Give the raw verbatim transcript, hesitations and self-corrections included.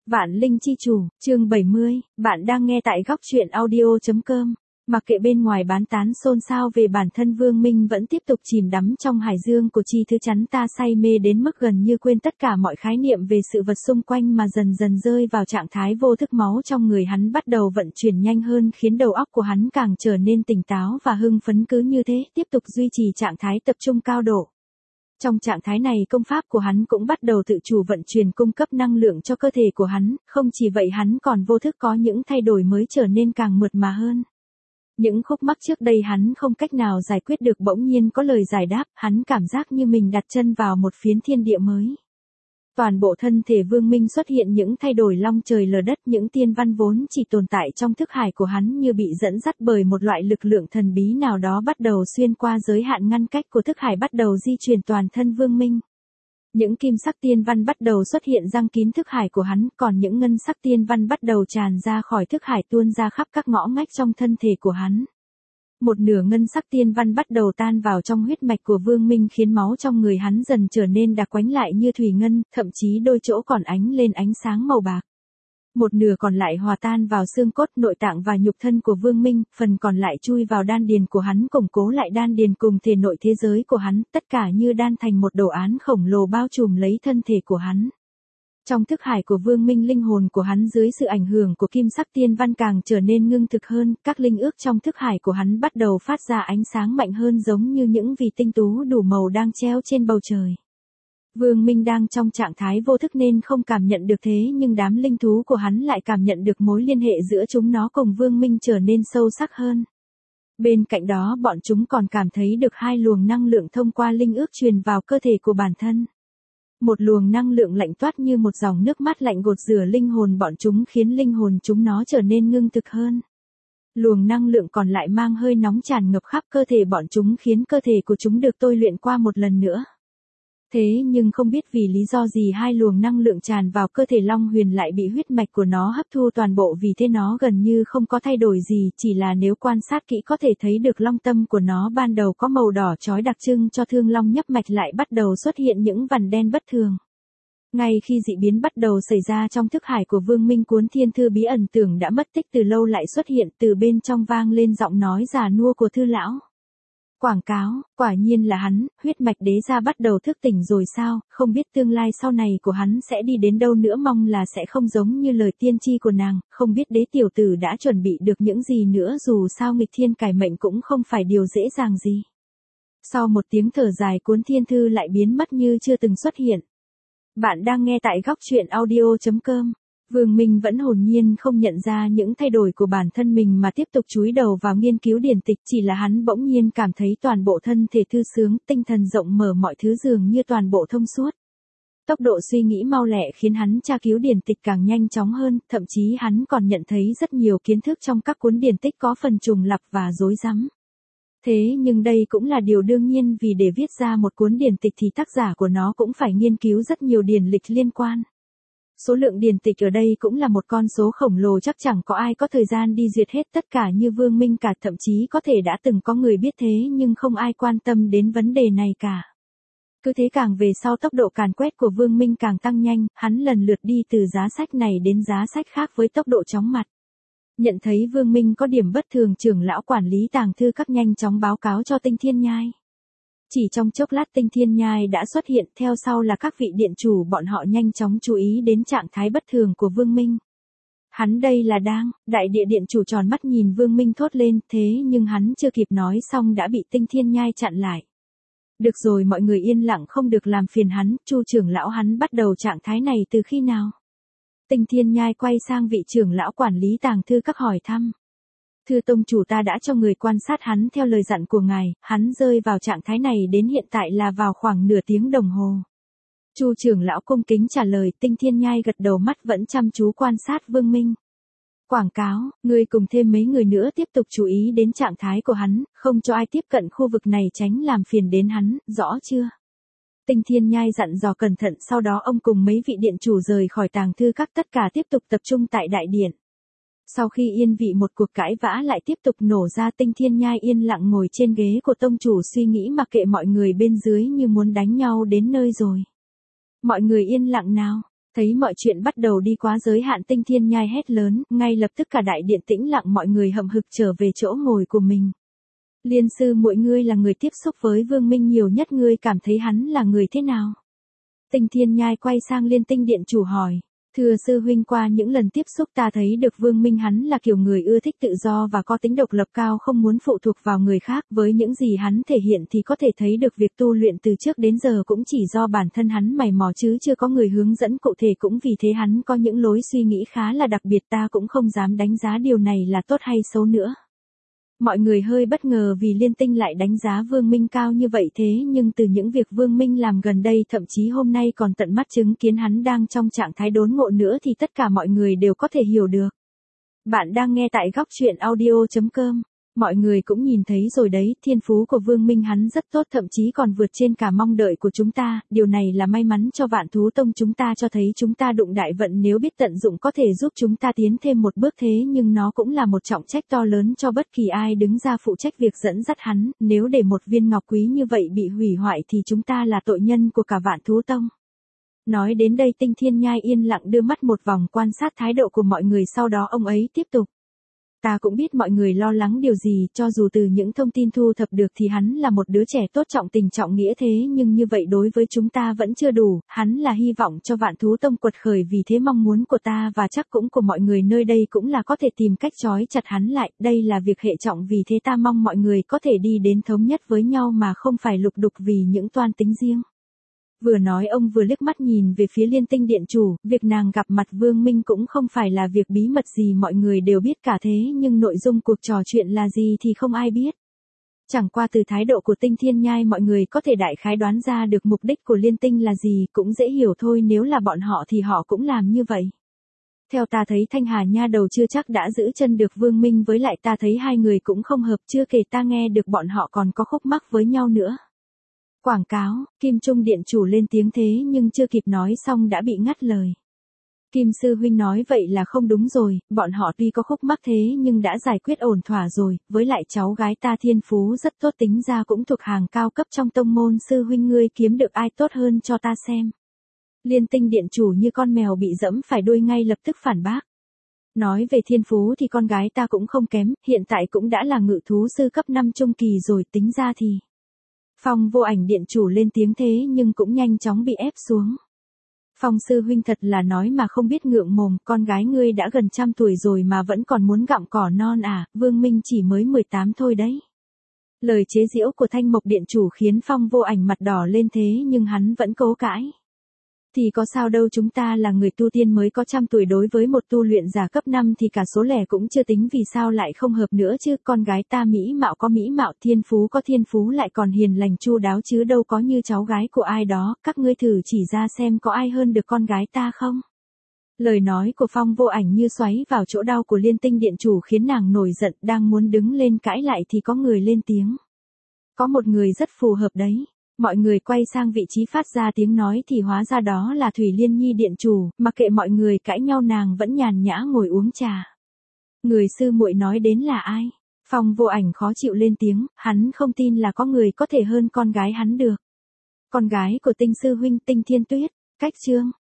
Vạn Linh Chi Chủ, chương bảy mươi, bạn đang nghe tại góc truyện audio chấm com. Mặc kệ bên ngoài bán tán xôn xao về bản thân Vương Minh vẫn tiếp tục chìm đắm trong hải dương của chi thứ chắn ta say mê đến mức gần như quên tất cả mọi khái niệm về sự vật xung quanh mà dần dần rơi vào trạng thái vô thức. Máu trong người hắn bắt đầu vận chuyển nhanh hơn khiến đầu óc của hắn càng trở nên tỉnh táo và hưng phấn, cứ như thế tiếp tục duy trì trạng thái tập trung cao độ. Trong trạng thái này công pháp của hắn cũng bắt đầu tự chủ vận chuyển cung cấp năng lượng cho cơ thể của hắn, không chỉ vậy hắn còn vô thức có những thay đổi mới trở nên càng mượt mà hơn. Những khúc mắc trước đây hắn không cách nào giải quyết được bỗng nhiên có lời giải đáp, hắn cảm giác như mình đặt chân vào một phiến thiên địa mới. Toàn bộ thân thể Vương Minh xuất hiện những thay đổi long trời lở đất, những tiên văn vốn chỉ tồn tại trong thức hải của hắn như bị dẫn dắt bởi một loại lực lượng thần bí nào đó bắt đầu xuyên qua giới hạn ngăn cách của thức hải, bắt đầu di chuyển toàn thân Vương Minh. Những kim sắc tiên văn bắt đầu xuất hiện răng kín thức hải của hắn, còn những ngân sắc tiên văn bắt đầu tràn ra khỏi thức hải tuôn ra khắp các ngõ ngách trong thân thể của hắn. Một nửa ngân sắc tiên văn bắt đầu tan vào trong huyết mạch của Vương Minh khiến máu trong người hắn dần trở nên đặc quánh lại như thủy ngân, thậm chí đôi chỗ còn ánh lên ánh sáng màu bạc. Một nửa còn lại hòa tan vào xương cốt, nội tạng và nhục thân của Vương Minh, phần còn lại chui vào đan điền của hắn củng cố lại đan điền cùng thể nội thế giới của hắn, tất cả như đan thành một đồ án khổng lồ bao trùm lấy thân thể của hắn. Trong thức hải của Vương Minh, linh hồn của hắn dưới sự ảnh hưởng của kim sắc tiên văn càng trở nên ngưng thực hơn, các linh ước trong thức hải của hắn bắt đầu phát ra ánh sáng mạnh hơn giống như những vì tinh tú đủ màu đang treo trên bầu trời. Vương Minh đang trong trạng thái vô thức nên không cảm nhận được thế nhưng đám linh thú của hắn lại cảm nhận được mối liên hệ giữa chúng nó cùng Vương Minh trở nên sâu sắc hơn. Bên cạnh đó bọn chúng còn cảm thấy được hai luồng năng lượng thông qua linh ước truyền vào cơ thể của bản thân. Một luồng năng lượng lạnh toát như một dòng nước mát lạnh gột rửa linh hồn bọn chúng khiến linh hồn chúng nó trở nên ngưng thực hơn. Luồng năng lượng còn lại mang hơi nóng tràn ngập khắp cơ thể bọn chúng khiến cơ thể của chúng được tôi luyện qua một lần nữa. Thế nhưng không biết vì lý do gì hai luồng năng lượng tràn vào cơ thể Long Huyền lại bị huyết mạch của nó hấp thu toàn bộ, vì thế nó gần như không có thay đổi gì, chỉ là nếu quan sát kỹ có thể thấy được long tâm của nó ban đầu có màu đỏ chói đặc trưng cho thương long nhấp mạch lại bắt đầu xuất hiện những vằn đen bất thường. Ngay khi dị biến bắt đầu xảy ra trong thức hải của Vương Minh, cuốn thiên thư bí ẩn tưởng đã mất tích từ lâu lại xuất hiện, từ bên trong vang lên giọng nói già nua của thư lão. Quảng cáo, quả nhiên là hắn, huyết mạch đế gia bắt đầu thức tỉnh rồi sao, không biết tương lai sau này của hắn sẽ đi đến đâu nữa, mong là sẽ không giống như lời tiên tri của nàng, không biết đế tiểu tử đã chuẩn bị được những gì nữa, dù sao nghịch thiên cải mệnh cũng không phải điều dễ dàng gì. Sau một tiếng thở dài, cuốn thiên thư lại biến mất như chưa từng xuất hiện. Bạn đang nghe tại góc truyện audio chấm com. Vương Minh vẫn hồn nhiên không nhận ra những thay đổi của bản thân mình mà tiếp tục chúi đầu vào nghiên cứu điển tịch, chỉ là hắn bỗng nhiên cảm thấy toàn bộ thân thể thư sướng, tinh thần rộng mở, mọi thứ dường như toàn bộ thông suốt. Tốc độ suy nghĩ mau lẹ khiến hắn tra cứu điển tịch càng nhanh chóng hơn, thậm chí hắn còn nhận thấy rất nhiều kiến thức trong các cuốn điển tích có phần trùng lặp và rối rắm. Thế nhưng đây cũng là điều đương nhiên, vì để viết ra một cuốn điển tịch thì tác giả của nó cũng phải nghiên cứu rất nhiều điển lịch liên quan. Số lượng điển tịch ở đây cũng là một con số khổng lồ, chắc chẳng có ai có thời gian đi duyệt hết tất cả như Vương Minh cả, thậm chí có thể đã từng có người biết thế nhưng không ai quan tâm đến vấn đề này cả. Cứ thế càng về sau tốc độ càn quét của Vương Minh càng tăng nhanh, hắn lần lượt đi từ giá sách này đến giá sách khác với tốc độ chóng mặt. Nhận thấy Vương Minh có điểm bất thường, trưởng lão quản lý tàng thư các nhanh chóng báo cáo cho Tinh Thiên Nhai. Chỉ trong chốc lát Tinh Thiên Nhai đã xuất hiện, theo sau là các vị điện chủ, bọn họ nhanh chóng chú ý đến trạng thái bất thường của Vương Minh. Hắn đây là đang, đại địa điện chủ tròn mắt nhìn Vương Minh thốt lên, thế nhưng hắn chưa kịp nói xong đã bị Tinh Thiên Nhai chặn lại. Được rồi, mọi người yên lặng, không được làm phiền hắn, Chu trưởng lão hắn bắt đầu trạng thái này từ khi nào? Tinh Thiên Nhai quay sang vị trưởng lão quản lý tàng thư các hỏi thăm. Thưa tông chủ, ta đã cho người quan sát hắn theo lời dặn của ngài, hắn rơi vào trạng thái này đến hiện tại là vào khoảng nửa tiếng đồng hồ. Chu trưởng lão cung kính trả lời. Tinh Thiên Nhai gật đầu, mắt vẫn chăm chú quan sát Vương Minh. Quảng cáo, ngươi cùng thêm mấy người nữa tiếp tục chú ý đến trạng thái của hắn, không cho ai tiếp cận khu vực này, tránh làm phiền đến hắn, rõ chưa? Tinh Thiên Nhai dặn dò cẩn thận, sau đó ông cùng mấy vị điện chủ rời khỏi tàng thư các, tất cả tiếp tục tập trung tại đại điện. Sau khi yên vị một cuộc cãi vã lại tiếp tục nổ ra, Tinh Thiên Nhai yên lặng ngồi trên ghế của tông chủ suy nghĩ, mặc kệ mọi người bên dưới như muốn đánh nhau đến nơi rồi. Mọi người yên lặng nào. Thấy mọi chuyện bắt đầu đi quá giới hạn, Tinh Thiên Nhai hét lớn, ngay lập tức cả đại điện tĩnh lặng, mọi người hậm hực trở về chỗ ngồi của mình. Liên sư muội, ngươi là người tiếp xúc với Vương Minh nhiều nhất, ngươi cảm thấy hắn là người thế nào? Tinh Thiên Nhai quay sang Liên Tinh Điện chủ hỏi. Thưa sư huynh, qua những lần tiếp xúc ta thấy được Vương Minh hắn là kiểu người ưa thích tự do và có tính độc lập cao, không muốn phụ thuộc vào người khác. Với những gì hắn thể hiện thì có thể thấy được việc tu luyện từ trước đến giờ cũng chỉ do bản thân hắn mày mò chứ chưa có người hướng dẫn cụ thể, cũng vì thế hắn có những lối suy nghĩ khá là đặc biệt, ta cũng không dám đánh giá điều này là tốt hay xấu nữa. Mọi người hơi bất ngờ vì Liên Tinh lại đánh giá Vương Minh cao như vậy, thế nhưng từ những việc Vương Minh làm gần đây, thậm chí hôm nay còn tận mắt chứng kiến hắn đang trong trạng thái đốn ngộ nữa, thì tất cả mọi người đều có thể hiểu được. Bạn đang nghe tại góc truyện audio chấm com. Mọi người cũng nhìn thấy rồi đấy, thiên phú của Vương Minh hắn rất tốt, thậm chí còn vượt trên cả mong đợi của chúng ta, điều này là may mắn cho Vạn Thú Tông chúng ta, cho thấy chúng ta đụng đại vận, nếu biết tận dụng có thể giúp chúng ta tiến thêm một bước, thế nhưng nó cũng là một trọng trách to lớn cho bất kỳ ai đứng ra phụ trách việc dẫn dắt hắn, nếu để một viên ngọc quý như vậy bị hủy hoại thì chúng ta là tội nhân của cả Vạn Thú Tông. Nói đến đây, Tinh Thiên Nhai yên lặng đưa mắt một vòng quan sát thái độ của mọi người, sau đó ông ấy tiếp tục. Ta cũng biết mọi người lo lắng điều gì, cho dù từ những thông tin thu thập được thì hắn là một đứa trẻ tốt, trọng tình trọng nghĩa, thế nhưng như vậy đối với chúng ta vẫn chưa đủ, hắn là hy vọng cho Vạn Thú Tông quật khởi, vì thế mong muốn của ta và chắc cũng của mọi người nơi đây cũng là có thể tìm cách trói chặt hắn lại, đây là việc hệ trọng, vì thế ta mong mọi người có thể đi đến thống nhất với nhau mà không phải lục đục vì những toan tính riêng. Vừa nói ông vừa liếc mắt nhìn về phía Liên Tinh Điện chủ, việc nàng gặp mặt Vương Minh cũng không phải là việc bí mật gì, mọi người đều biết cả, thế nhưng nội dung cuộc trò chuyện là gì thì không ai biết. Chẳng qua từ thái độ của Tinh Thiên Nhai mọi người có thể đại khái đoán ra được mục đích của Liên Tinh là gì, cũng dễ hiểu thôi, nếu là bọn họ thì họ cũng làm như vậy. Theo ta thấy Thanh Hà nha đầu chưa chắc đã giữ chân được Vương Minh, với lại ta thấy hai người cũng không hợp, chưa kể ta nghe được bọn họ còn có khúc mắc với nhau nữa. Quảng cáo, Kim Trung Điện chủ lên tiếng, thế nhưng chưa kịp nói xong đã bị ngắt lời. Kim sư huynh nói vậy là không đúng rồi, bọn họ tuy có khúc mắc thế nhưng đã giải quyết ổn thỏa rồi, với lại cháu gái ta thiên phú rất tốt, tính ra cũng thuộc hàng cao cấp trong tông môn, sư huynh ngươi kiếm được ai tốt hơn cho ta xem. Liên Tinh Điện chủ như con mèo bị dẫm phải đuôi ngay lập tức phản bác. Nói về thiên phú thì con gái ta cũng không kém, hiện tại cũng đã là ngự thú sư cấp năm trung kỳ rồi, tính ra thì... Phong Vô Ảnh Điện chủ lên tiếng, thế nhưng cũng nhanh chóng bị ép xuống. Phong sư huynh thật là nói mà không biết ngượng mồm, con gái ngươi đã gần trăm tuổi rồi mà vẫn còn muốn gặm cỏ non à, Vương Minh chỉ mới mười tám thôi đấy. Lời chế giễu của Thanh Mộc Điện chủ khiến Phong Vô Ảnh mặt đỏ lên, thế nhưng hắn vẫn cố cãi. Thì có sao đâu, chúng ta là người tu tiên mới có trăm tuổi, đối với một tu luyện giả cấp năm thì cả số lẻ cũng chưa tính, vì sao lại không hợp nữa chứ, con gái ta mỹ mạo có mỹ mạo, thiên phú có thiên phú, lại còn hiền lành chu đáo chứ đâu có như cháu gái của ai đó, các ngươi thử chỉ ra xem có ai hơn được con gái ta không. Lời nói của Phong Vô Ảnh như xoáy vào chỗ đau của Liên Tinh Điện chủ khiến nàng nổi giận, đang muốn đứng lên cãi lại thì có người lên tiếng. Có một người rất phù hợp đấy. Mọi người quay sang vị trí phát ra tiếng nói thì hóa ra đó là Thủy Liên Nhi Điện chủ, mặc kệ mọi người cãi nhau nàng vẫn nhàn nhã ngồi uống trà. Người sư muội nói đến là ai? Phong Vô Ảnh khó chịu lên tiếng, hắn không tin là có người có thể hơn con gái hắn được. Con gái của Tinh sư huynh, Tinh Thiên Tuyết. Cách chương